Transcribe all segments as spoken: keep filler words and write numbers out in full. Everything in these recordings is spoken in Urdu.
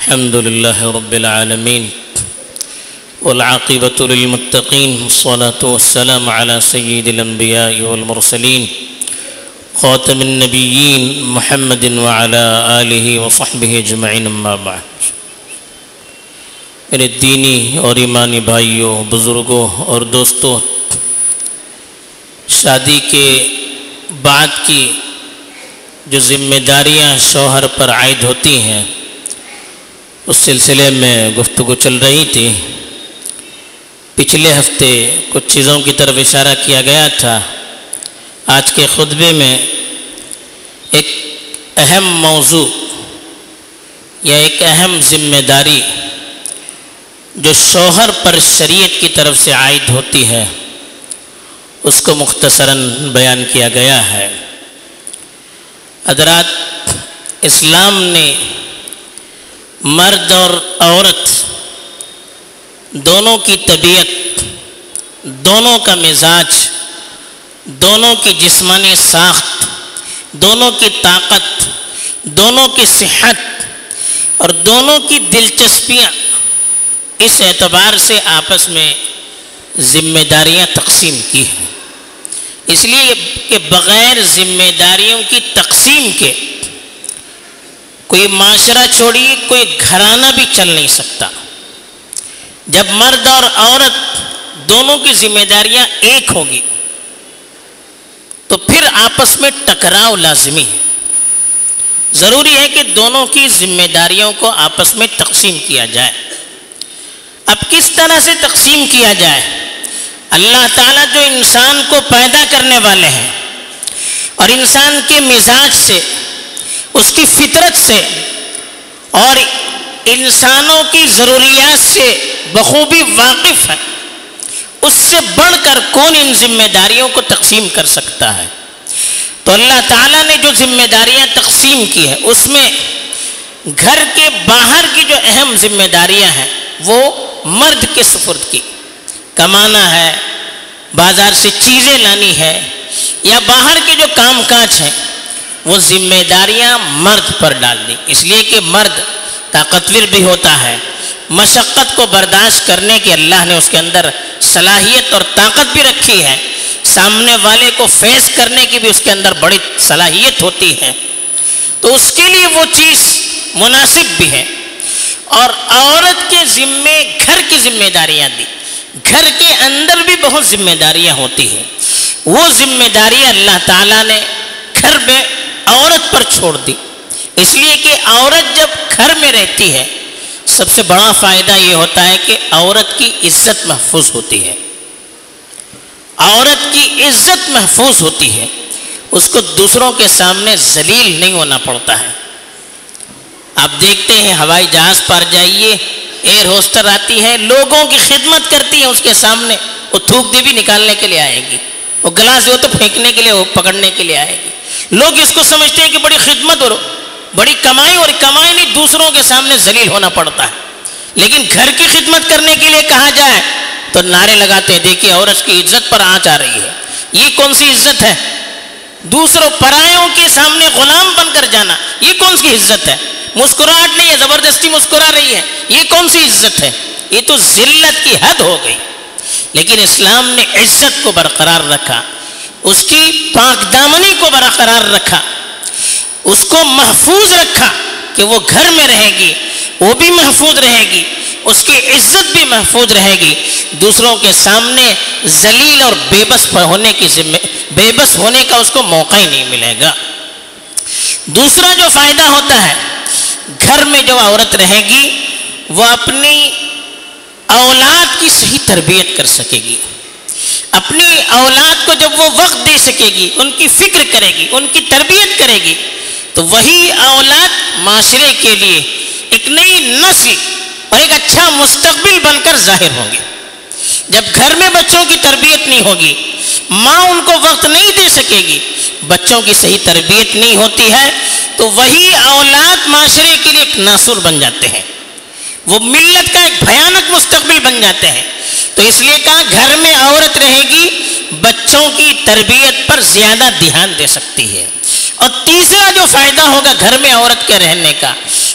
الحمد لله رب العالمين والعاقبة للمتقين والصلاة والسلام على سيد الأنبياء والمرسلين خاتم النبيين محمد وعلى آله وصحبه اجمعین اما بعد۔ میرے دینی اور ایمانی بھائیوں، بزرگوں اور دوستوں، شادی کے بعد کی جو ذمہ داریاں شوہر پر عائد ہوتی ہیں اس سلسلے میں گفتگو چل رہی تھی۔ پچھلے ہفتے کچھ چیزوں کی طرف اشارہ کیا گیا تھا۔ آج کے خطبے میں ایک اہم موضوع یا ایک اہم ذمہ داری جو شوہر پر شریعت کی طرف سے عائد ہوتی ہے اس کو مختصراً بیان کیا گیا ہے۔ حضرات، اسلام نے مرد اور عورت دونوں کی طبیعت، دونوں کا مزاج، دونوں کی جسمانی ساخت، دونوں کی طاقت، دونوں کی صحت اور دونوں کی دلچسپیاں، اس اعتبار سے آپس میں ذمہ داریاں تقسیم کی ہیں۔ اس لیے کہ بغیر ذمہ داریوں کی تقسیم کے کوئی معاشرہ چھوڑیے، کوئی گھرانہ بھی چل نہیں سکتا۔ جب مرد اور عورت دونوں کی ذمہ داریاں ایک ہوگی تو پھر آپس میں ٹکراؤ لازمی ہے۔ ضروری ہے کہ دونوں کی ذمہ داریوں کو آپس میں تقسیم کیا جائے۔ اب کس طرح سے تقسیم کیا جائے؟ اللہ تعالیٰ جو انسان کو پیدا کرنے والے ہیں اور انسان کے مزاج سے، اس کی فطرت سے اور انسانوں کی ضروریات سے بخوبی واقف ہے، اس سے بڑھ کر کون ان ذمہ داریوں کو تقسیم کر سکتا ہے؟ تو اللہ تعالیٰ نے جو ذمہ داریاں تقسیم کی ہے اس میں گھر کے باہر کی جو اہم ذمہ داریاں ہیں وہ مرد کے سپرد کی، کمانا ہے، بازار سے چیزیں لانی ہے یا باہر کے جو کام کاج ہیں وہ ذمہ داریاں مرد پر ڈال دی۔ اس لیے کہ مرد طاقتور بھی ہوتا ہے، مشقت کو برداشت کرنے کی اللہ نے اس کے اندر صلاحیت اور طاقت بھی رکھی ہے، سامنے والے کو فیس کرنے کی بھی اس کے اندر بڑی صلاحیت ہوتی ہے، تو اس کے لیے وہ چیز مناسب بھی ہے۔ اور عورت کے ذمے گھر کی ذمہ داریاں دی، گھر کے اندر بھی بہت ذمہ داریاں ہوتی ہیں، وہ ذمہ داریاں اللہ تعالیٰ نے گھر میں عورت پر چھوڑ دی۔ اس لیے کہ عورت جب گھر میں رہتی ہے سب سے بڑا فائدہ یہ ہوتا ہے کہ عورت کی عزت محفوظ ہوتی ہے، عورت کی عزت محفوظ ہوتی ہے، اس کو دوسروں کے سامنے ذلیل نہیں ہونا پڑتا ہے۔ آپ دیکھتے ہیں ہوائی جہاز پر جائیے، ایئر ہوسٹر آتی ہے، لوگوں کی خدمت کرتی ہے، اس کے سامنے وہ تھوک دی بھی نکالنے کے لیے آئے گی، وہ گلاس دو تو پھینکنے کے لیے، وہ پکڑنے کے لیے آئے گی۔ لوگ اس کو سمجھتے ہیں کہ بڑی خدمت اور بڑی کمائی، اور کمائی نہیں، دوسروں کے سامنے ذلیل ہونا پڑتا ہے۔ لیکن گھر کی خدمت کرنے کے لیے کہا جائے تو نعرے لگاتے ہیں، دیکھیے عورت کی عزت پر آنچ آ رہی ہے۔ یہ کون سی عزت ہے؟ دوسروں پرایوں کے سامنے غلام بن کر جانا، یہ کون سی عزت ہے؟ مسکراہٹ نہیں ہے، زبردستی مسکرا رہی ہے، یہ کون سی عزت ہے؟ یہ تو ذلت کی حد ہو گئی۔ لیکن اسلام نے عزت کو برقرار رکھا، اس کی پاک دامنی کو برقرار رکھا، اس کو محفوظ رکھا کہ وہ گھر میں رہے گی، وہ بھی محفوظ رہے گی، اس کی عزت بھی محفوظ رہے گی، دوسروں کے سامنے ذلیل اور بے بس ہونے کی ذمہ بے بس ہونے کا اس کو موقع ہی نہیں ملے گا۔ دوسرا جو فائدہ ہوتا ہے، گھر میں جو عورت رہے گی وہ اپنی اولاد کی صحیح تربیت کر سکے گی، اپنی اولاد کو جب وہ وقت دے سکے گی، ان کی فکر کرے گی، ان کی تربیت کرے گی، تو وہی اولاد معاشرے کے لیے ایک نئی نسل اور ایک اچھا مستقبل بن کر ظاہر ہوں گے۔ جب گھر میں بچوں کی تربیت نہیں ہوگی، ماں ان کو وقت نہیں دے سکے گی، بچوں کی صحیح تربیت نہیں ہوتی ہے، تو وہی اولاد معاشرے کے لیے ایک ناسور بن جاتے ہیں، وہ ملت کا ایک بھیانک مستقبل بن جاتے ہیں۔ تو اس لیے کہا گھر میں عورت رہے گی، بچوں کی تربیت پر زیادہ دھیان دے سکتی ہے۔ اور تیسرا جو فائدہ ہوگا گھر میں عورت کے رہنے کا،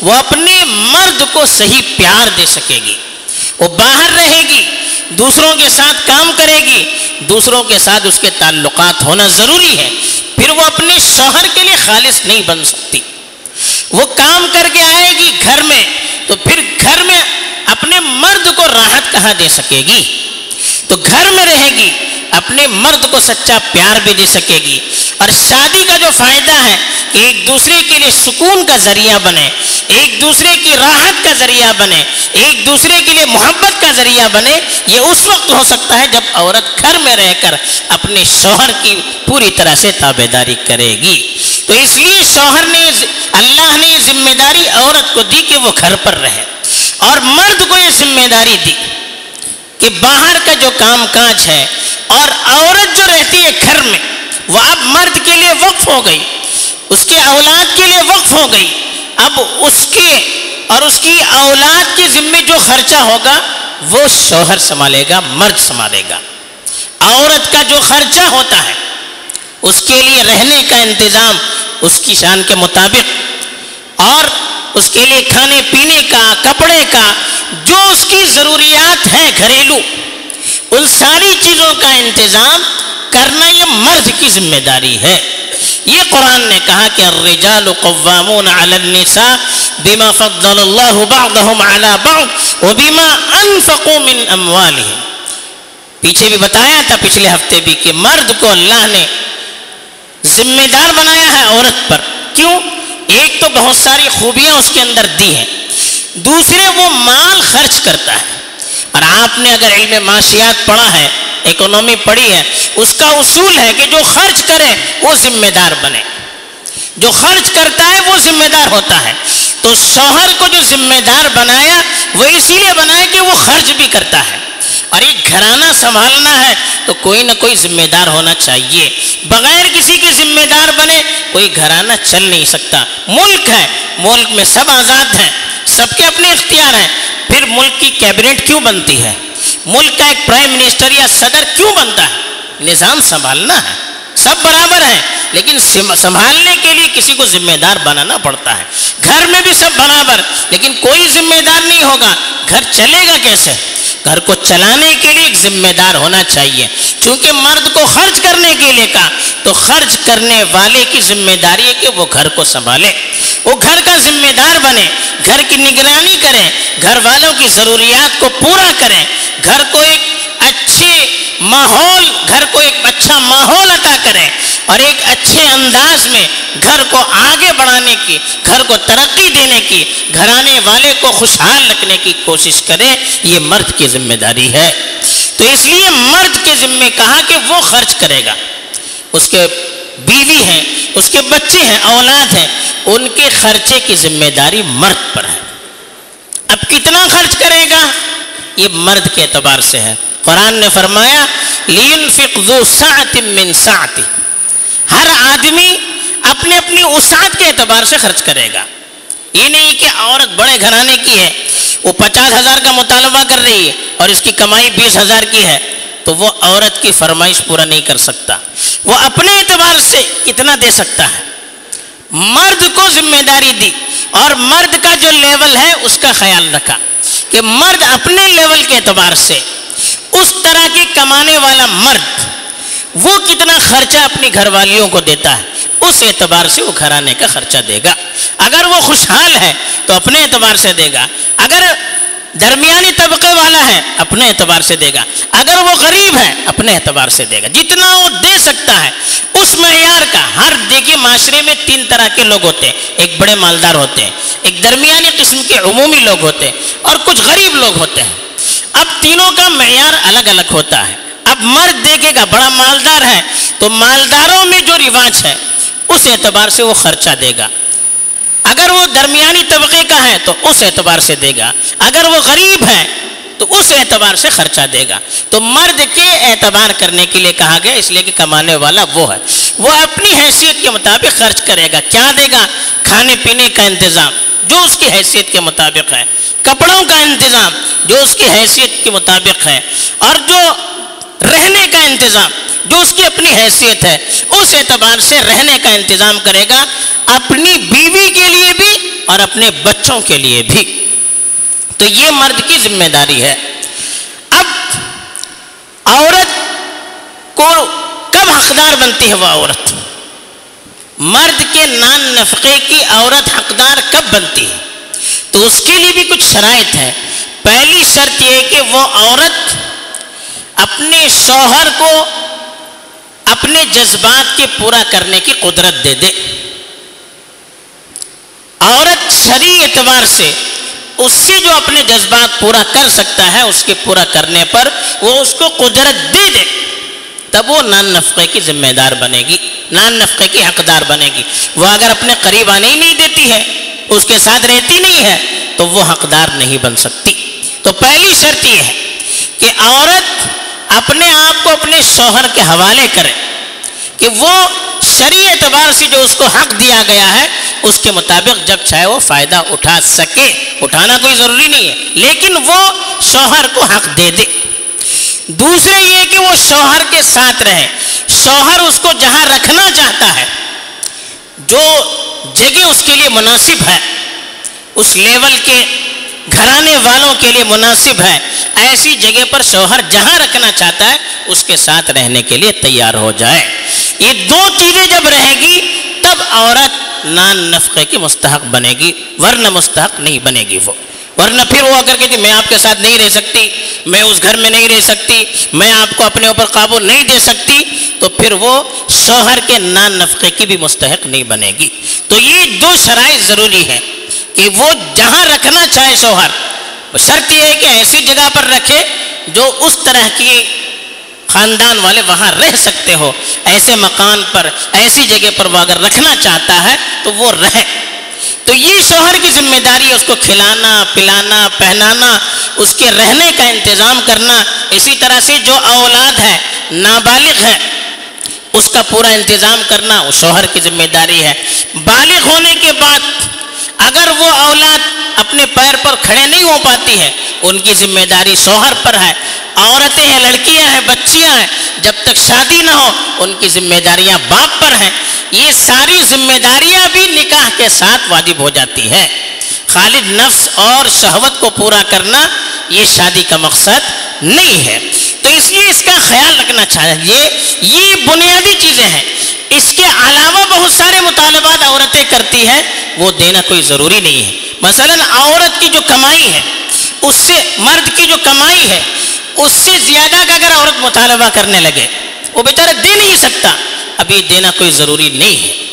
وہ اپنے مرد کو صحیح پیار دے سکے گی. وہ باہر رہے گی، دوسروں کے ساتھ کام کرے گی، دوسروں کے ساتھ اس کے تعلقات ہونا ضروری ہے. پھر وہ اپنے شوہر کے لیے خالص نہیں بن سکتی. وہ کام کر کے آئے گی گھر میں تو پھر گھر میں اپنے مرد کو راحت کہاں دے سکے گی؟ تو گھر میں رہے گی، اپنے مرد کو سچا پیار بھی دے سکے گی. اور شادی کا جو فائدہ ہے کہ ایک دوسرے کے لیے سکون کا ذریعہ بنے، ایک دوسرے کی راحت کا ذریعہ بنے، ایک دوسرے کے لیے محبت کا ذریعہ بنے، یہ اس وقت ہو سکتا ہے جب عورت گھر میں رہ کر اپنے شوہر کی پوری طرح سے تابعداری کرے گی. تو اس لیے شوہر نے، اللہ نے یہ ذمہ داری عورت کو دی کہ وہ گھر پر رہے، اور مرد کو یہ ذمہ داری دی کہ باہر کا جو کام کاج ہے، اور عورت جو رہتی ہے گھر میں وہ اب مرد کے لیے وقف ہو گئی، اس کے اولاد کے لیے وقف ہو گئی. اب اس کے اور اس کی اولاد کے ذمے جو خرچہ ہوگا وہ شوہر سنبھالے گا، مرد سنبھالے گا. عورت کا جو خرچہ ہوتا ہے اس کے لیے رہنے کا انتظام اس کی شان کے مطابق، اور اس کے لیے کھانے پینے کا، کپڑے کا، جو اس کی ضروریات ہیں گھریلو، ان ساری چیزوں کا انتظام کرنا یہ مرد کی ذمہ داری ہے. یہ قرآن نے کہا کہ الرجال قوامون علی النساء بما فضل اللہ بعضهم علی بعض وبما انفقوا من اموالهم. پیچھے بھی بتایا تھا پچھلے ہفتے بھی کہ مرد کو اللہ نے ذمہ دار بنایا ہے عورت پر. کیوں؟ ایک تو بہت ساری خوبیاں اس کے اندر دی ہیں، دوسرے وہ مال خرچ کرتا ہے. اور آپ نے اگر علم معاشیات پڑھا ہے، اکنومی پڑھی ہے، اس کا اصول ہے کہ جو خرچ کرے وہ ذمہ دار بنے، جو خرچ کرتا ہے وہ ذمہ دار ہوتا ہے. تو شوہر کو جو ذمہ دار بنایا وہ اسی لیے بنایا کہ وہ خرچ بھی کرتا ہے. اور ایک گھرانہ سنبھالنا ہے تو کوئی نہ کوئی ذمہ دار ہونا چاہیے. بغیر کسی کے ذمہ دار بنے کوئی گھرانہ چل نہیں سکتا. ملک ہے، ملک میں سب آزاد ہیں، سب کے اپنے اختیار ہیں. پھر ملک کی کیبنٹ کیوں بنتی ہے؟ ملک کا ایک پرائم منسٹر یا صدر کیوں بنتا ہے؟ نظام سنبھالنا ہے. سب برابر ہیں لیکن سنبھالنے کے لیے کسی کو ذمہ دار بنانا پڑتا ہے. گھر میں بھی سب برابر لیکن کوئی ذمہ دار نہیں ہوگا، گھر چلے گا کیسے؟ گھر کو چلانے کے لیے ایک ذمہ دار ہونا چاہیے. چونکہ مرد کو خرچ کرنے کے لیے کہا تو خرچ کرنے والے کی ذمہ داری ہے کہ وہ گھر کو سنبھالے، وہ گھر کا ذمہ دار بنے، گھر کی نگرانی کریں، گھر والوں کی ضروریات کو پورا کریں، گھر کو ایک اچھے ماحول گھر کو ایک اچھا ماحول عطا کریں، اور ایک اچھے انداز میں گھر کو آگے بڑھانے کی، گھر کو ترقی دینے کی، گھرانے والے کو خوشحال رکھنے کی کوشش کریں. یہ مرد کی ذمہ داری ہے. تو اس لیے مرد کے ذمہ کہا کہ وہ خرچ کرے گا. اس کے بیوی ہیں، اس کے بچے ہیں، اولاد ہیں، ان کے خرچے کی ذمہ داری مرد پر ہے. اب کتنا خرچ کرے گا یہ مرد کے اعتبار سے ہے. قرآن نے فرمایا لِيُنْفِقْ ذُو سَعْتٍ مِّن سَعْتِهِ. ہر آدمی اپنے اپنی وسعت کے اعتبار سے خرچ کرے گا. یہ نہیں کہ عورت بڑے گھرانے کی ہے، وہ پچاس ہزار کا مطالبہ کر رہی ہے اور اس کی کمائی بیس ہزار کی ہے تو وہ عورت کی فرمائش پورا نہیں کر سکتا. وہ اپنے اعتبار سے کتنا دے سکتا ہے. مرد کو ذمہ داری دی اور مرد کا جو لیول ہے اس کا خیال رکھا کہ مرد اپنے لیول کے اعتبار سے اس طرح کے کمانے والا مرد وہ کتنا خرچہ اپنی گھر والیوں کو دیتا ہے، اس اعتبار سے وہ گھرانے کا خرچہ دے گا. اگر وہ خوشحال ہے تو اپنے اعتبار سے دے گا، اگر درمیانی طبقے والا ہے اپنے اعتبار سے دے گا، اگر وہ غریب ہے اپنے اعتبار سے دے گا. جتنا وہ دے سکتا ہے اس معیار کا. ہر دیکھیے معاشرے میں تین طرح کے لوگ ہوتے ہیں، ایک بڑے مالدار ہوتے ہیں، ایک درمیانی قسم کے عمومی لوگ ہوتے ہیں، اور کچھ غریب لوگ ہوتے ہیں. اب تینوں کا معیار الگ الگ ہوتا ہے. اب مرد دیکھے گا بڑا مالدار ہے تو مالداروں میں جو رواج ہے اس اعتبار سے وہ خرچہ دے گا. اگر وہ درمیانی طبقے کا ہے تو اس اعتبار سے دے گا، اگر وہ غریب ہے تو اس اعتبار سے خرچہ دے گا. تو مرد کے اعتبار کرنے کے لیے کہا گیا، اس لیے کہ کمانے والا وہ ہے، وہ اپنی حیثیت کے مطابق خرچ کرے گا. کیا دے گا؟ کھانے پینے کا انتظام جو اس کی حیثیت کے مطابق ہے، کپڑوں کا انتظام جو اس کی حیثیت کے مطابق ہے، اور جو رہنے کا انتظام جو اس کی اپنی حیثیت ہے اس اعتبار سے رہنے کا انتظام کرے گا، اپنی بیوی کے لیے بھی اور اپنے بچوں کے لیے بھی۔ تو یہ مرد کی ذمہ داری ہے۔ اب عورت کو کب حقدار بنتی ہے وہ عورت؟ مرد کے نان نفقے کی عورت حقدار کب بنتی ہے؟ تو اس کے لیے بھی کچھ شرائط ہے۔ پہلی شرط یہ کہ وہ عورت اپنے شوہر کو اپنے جذبات کے پورا کرنے کی قدرت دے دے۔ عورت شرعی اعتبار سے اس سے جو اپنے جذبات پورا کر سکتا ہے اس کے پورا کرنے پر وہ اس کو قدرت دے دے، تب وہ نان نفقے کی ذمہ دار بنے گی، نان نفقے کی حقدار بنے گی۔ وہ اگر اپنے قریب آنے ہی نہیں دیتی ہے، اس کے ساتھ رہتی نہیں ہے، تو وہ حقدار نہیں بن سکتی۔ تو پہلی شرط یہ ہے کہ عورت اپنے آپ کو اپنے شوہر کے حوالے کرے کہ وہ شرعی اعتبار سے جو اس کو حق دیا گیا ہے اس کے مطابق جب چاہے وہ فائدہ اٹھا سکے، اٹھانا کوئی ضروری نہیں ہے لیکن وہ شوہر کو حق دے دے۔ دوسرے یہ کہ وہ شوہر کے ساتھ رہے، شوہر اس کو جہاں رکھنا چاہتا ہے، جو جگہ اس کے لیے مناسب ہے، اس لیول کے گھرانے والوں کے لیے مناسب ہے، ایسی جگہ پر شوہر جہاں رکھنا چاہتا ہے اس کے ساتھ رہنے کے لیے تیار ہو جائے۔ یہ دو چیزیں جب رہے گی تب عورت نان نفقے کی مستحق بنے گی، ورنہ مستحق نہیں بنے گی وہ۔ ورنہ پھر وہ اگر کہتی میں آپ کے ساتھ نہیں رہ سکتی، میں اس گھر میں نہیں رہ سکتی، میں آپ کو اپنے اوپر قابو نہیں دے سکتی، تو پھر وہ شوہر کے نان نفقے کی بھی مستحق نہیں بنے گی۔ تو یہ دو شرائط ضروری ہیں کہ وہ جہاں رکھنا چاہے شوہر، شرط یہ ہے کہ ایسی جگہ پر رکھے جو اس طرح کی خاندان والے وہاں رہ سکتے ہو، ایسے مکان پر، ایسی جگہ پر وہ اگر رکھنا چاہتا ہے تو وہ رہے۔ تو یہ شوہر کی ذمہ داری ہے، اس کو کھلانا پلانا پہنانا، اس کے رہنے کا انتظام کرنا۔ اسی طرح سے جو اولاد ہے، نابالغ ہے، اس کا پورا انتظام کرنا وہ شوہر کی ذمہ داری ہے۔ بالغ ہونے کے بعد اگر وہ اولاد اپنے پیر پر کھڑے نہیں ہو پاتی ہے، ان کی ذمہ داری شوہر پر ہے۔ عورتیں ہیں، لڑکیاں ہیں، بچیاں ہیں، جب تک شادی نہ ہو ان کی ذمہ داریاں باپ پر ہیں۔ یہ ساری ذمہ داریاں بھی نکاح کے ساتھ واجب ہو جاتی ہے۔ خالد نفس اور شہوت کو پورا کرنا یہ شادی کا مقصد نہیں ہے، تو اس لیے اس کا خیال رکھنا چاہیے۔ یہ بنیادی چیزیں ہیں، اس کے علاوہ بہت سارے مطالبات عورتیں کرتی ہیں، وہ دینا کوئی ضروری نہیں ہے۔ مثلا عورت کی جو کمائی ہے اس سے، مرد کی جو کمائی ہے اس سے زیادہ کا اگر عورت مطالبہ کرنے لگے، وہ بیچارہ دے نہیں سکتا، اب یہ دینا کوئی ضروری نہیں ہے۔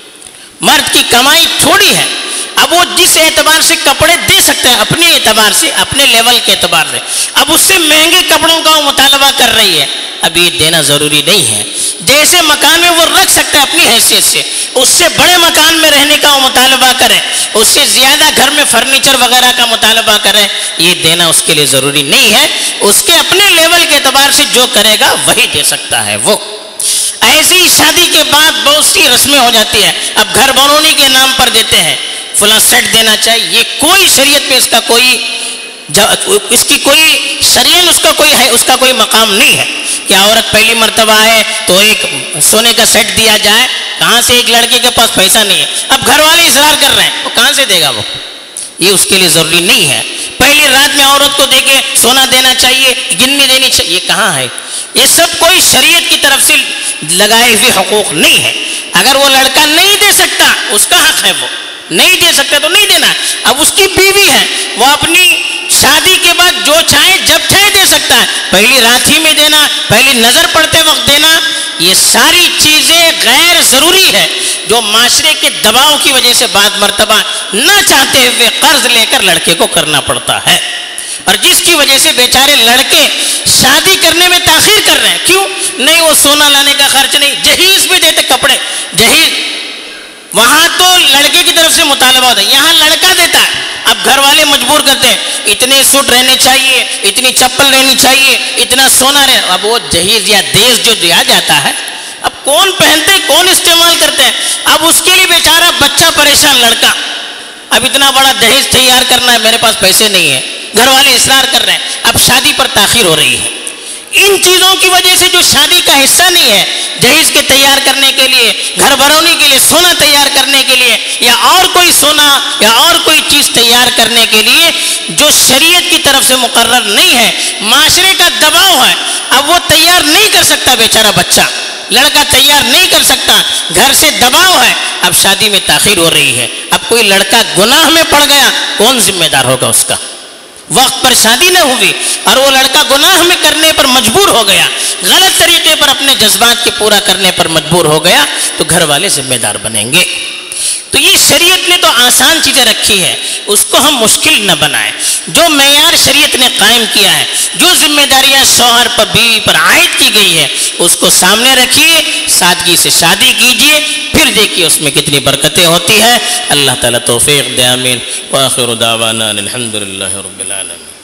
مرد کی کمائی تھوڑی ہے، اب وہ جس اعتبار سے کپڑے دے سکتے ہیں اپنے اعتبار سے، اپنے لیول کے اعتبار سے، اب اس سے مہنگے کپڑوں کا وہ مطالبہ کر رہی ہے، اب یہ دینا ضروری نہیں ہے۔ جیسے مکان میں وہ رکھ سکتا ہے اپنی حیثیت سے، اس سے بڑے مکان میں رہنے کا وہ مطالبہ کرے، اس سے زیادہ گھر میں فرنیچر وغیرہ کا مطالبہ کرے، یہ دینا اس کے لیے ضروری نہیں ہے۔ اس کے اپنے لیول کے اعتبار سے جو کرے گا وہی دے سکتا ہے وہ۔ ایسی شادی کے بعد بہت سی رسمیں ہو جاتی ہیں، اب گھر بنونے کے نام پر دیتے ہیں، فلاں سیٹ دینا چاہیے، یہ کوئی شریعت میں اس کا کوئی اس کی کوئی شریعت اس کا کوئی ہے اس کا کوئی مقام نہیں ہے کہ عورت پہلی مرتبہ ہے تو ایک سونے کا سیٹ دیا جائے۔ کہاں سے، ایک لڑکے کے پاس پیسہ نہیں ہے، اب گھر والے اصرار کر رہے ہیں، وہ کہاں سے دے گا وہ؟ یہ اس کے لیے ضروری نہیں ہے۔ پہلی رات میں عورت کو دے کے سونا دینا چاہیے، گنی دینی چاہیے، یہ کہاں ہے؟ یہ سب کوئی شریعت کی طرف سے لگائے ہوئے حقوق نہیں ہے۔ اگر وہ لڑکا نہیں دے سکتا اس کا حق ہے، وہ نہیں دے سکتا تو نہیں دینا۔ اب اس کی بیوی ہے، وہ اپنی شادی کے بعد جو چاہے جب چاہے دے سکتا ہے، پہلی رات ہی میں دینا، پہلی نظر پڑتے وقت دینا، یہ ساری چیزیں غیر ضروری ہے جو معاشرے کے دباؤ کی وجہ سے بعض مرتبہ نہ چاہتے ہوئے قرض لے کر لڑکے کو کرنا پڑتا ہے، اور جس کی وجہ سے بیچارے لڑکے شادی کرنے میں تاخیر کر رہے ہیں۔ کیوں نہیں؟ وہ سونا لانے کا خرچ نہیں، جہیز بھی دیتے، کپڑے جہیز وہاں تو لڑکے کی طرف سے مطالبہ ہوتا ہے، یہاں لڑکا دیتا ہے، اب گھر والے مجبور کرتے ہیں اتنے سوٹ رہنے چاہیے، اتنی چپل رہنی چاہیے، اتنا سونا رہے، اب وہ جہیز یا دیز جو دیا جاتا ہے اب کون پہنتے، کون استعمال کرتے ہیں؟ اب اس کے لیے بیچارہ بچہ پریشان، لڑکا اب اتنا بڑا دہیز تیار کرنا ہے، میرے پاس پیسے نہیں ہے، گھر والے اصرار کر رہے ہیں، اب شادی پر تاخیر ہو رہی ہے۔ ان چیزوں کی وجہ سے جو شادی کا حصہ نہیں ہے، جہیز کے تیار کرنے کے لیے، گھر بھرونی کے لیے، سونا تیار کرنے کے لیے، یا اور کوئی سونا یا اور کوئی چیز تیار کرنے کے لیے جو شریعت کی طرف سے مقرر نہیں ہے، معاشرے کا دباؤ ہے، اب وہ تیار نہیں کر سکتا بیچارہ بچہ، لڑکا تیار نہیں کر سکتا، گھر سے دباؤ ہے، اب شادی میں تاخیر ہو رہی ہے۔ اب کوئی لڑکا گناہ میں پڑ گیا، کون ذمہ دار ہوگا اس کا؟ وقت پر شادی نہ ہوئی اور وہ لڑکا گناہ میں کرنے پر مجبور ہو گیا، غلط طریقے پر اپنے جذبات کے پورا کرنے پر مجبور ہو گیا، تو گھر والے ذمہ دار بنیں گے۔ تو یہ شریعت نے تو آسان چیزیں رکھی ہے، اس کو ہم مشکل نہ بنائیں۔ جو معیار شریعت نے قائم کیا ہے، جو ذمہ داریاں شوہر پر بیوی پر عائد کی گئی ہے، اس کو سامنے رکھیے، سادگی سے شادی کیجیے، پھر دیکھیے اس میں کتنی برکتیں ہوتی ہیں۔ اللہ تعالیٰ توفیق دے، آمین۔ وآخر دعوانا الحمد للہ رب العالمین۔